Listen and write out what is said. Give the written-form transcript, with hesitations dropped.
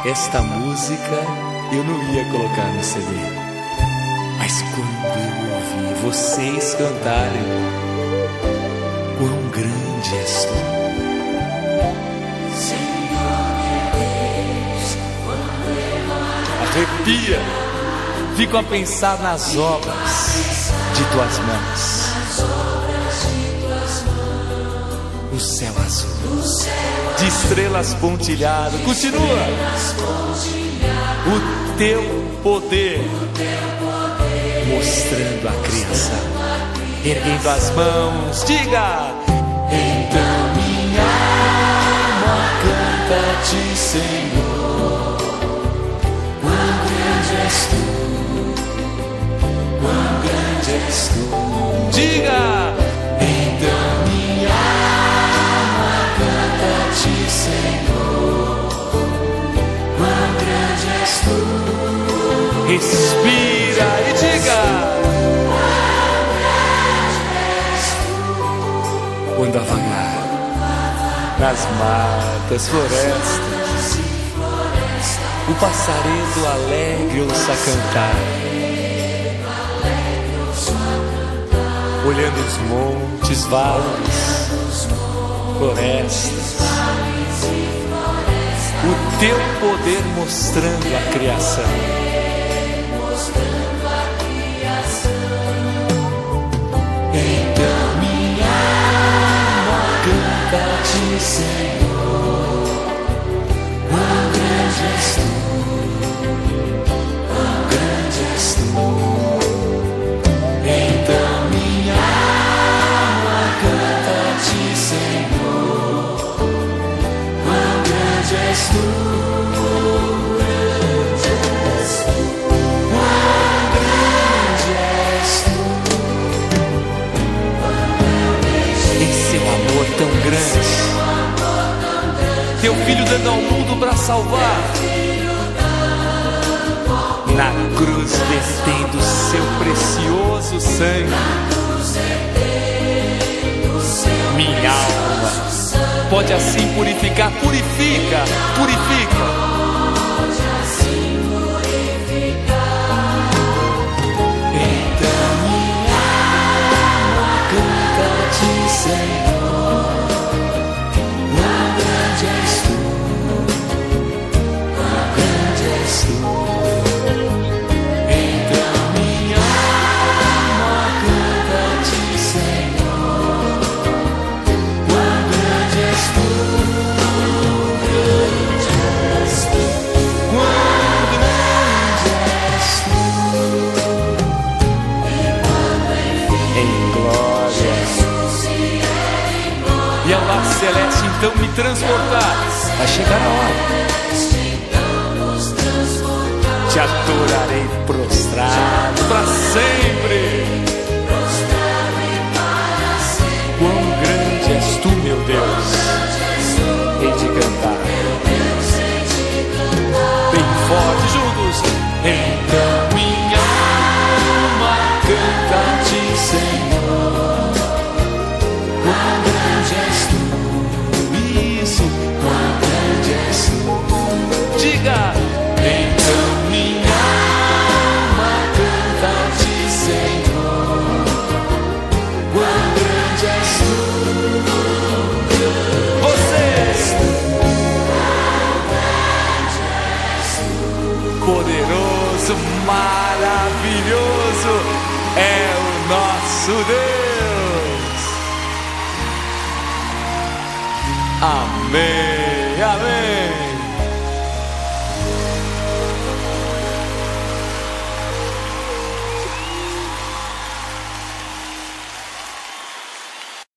Esta música eu não ia colocar no CD, mas quando eu ouvi vocês cantarem, quão grande és tu, Senhor Deus, quando eu arrepia, fico a pensar nas obras de tuas mãos, o céu azul, de estrelas pontilhado, continua, o teu poder, mostrando a criação, erguendo as mãos, diga: então minha alma canta-te, Senhor, quão grande és tu, quão grande és tu, diga: então minha alma canta-te, Senhor, quão grande és tu. Respira e diga: quando a vagar nas matas, florestas, o passaredo alegre ouça cantar, olhando os montes, vales, florestas, o teu poder mostrando a criação. Então minha alma canta-te, Senhor, quão grande és tu, quão grande és tu. Então minha alma canta-te, Senhor, quão grande és tu. Tão grande, teu filho dando ao mundo para salvar, na cruz vertendo seu precioso sangue. Minha alma pode assim purificar, purifica, purifica. Então minha alma canta-te, Senhor. E ao lar celeste então me transportar, vai chegar a hora. Te adorarei prostrado para sempre. Quão grande és tu, meu Deus, hei de cantar bem forte juntos. Então minha alma canta-te, Senhor. Quão grande és tu, isso, quão grande és tu. Diga: então minha alma canta-te, Senhor. Quão grande és tu. Você, poderoso, maravilhoso é o nosso Deus. Amém.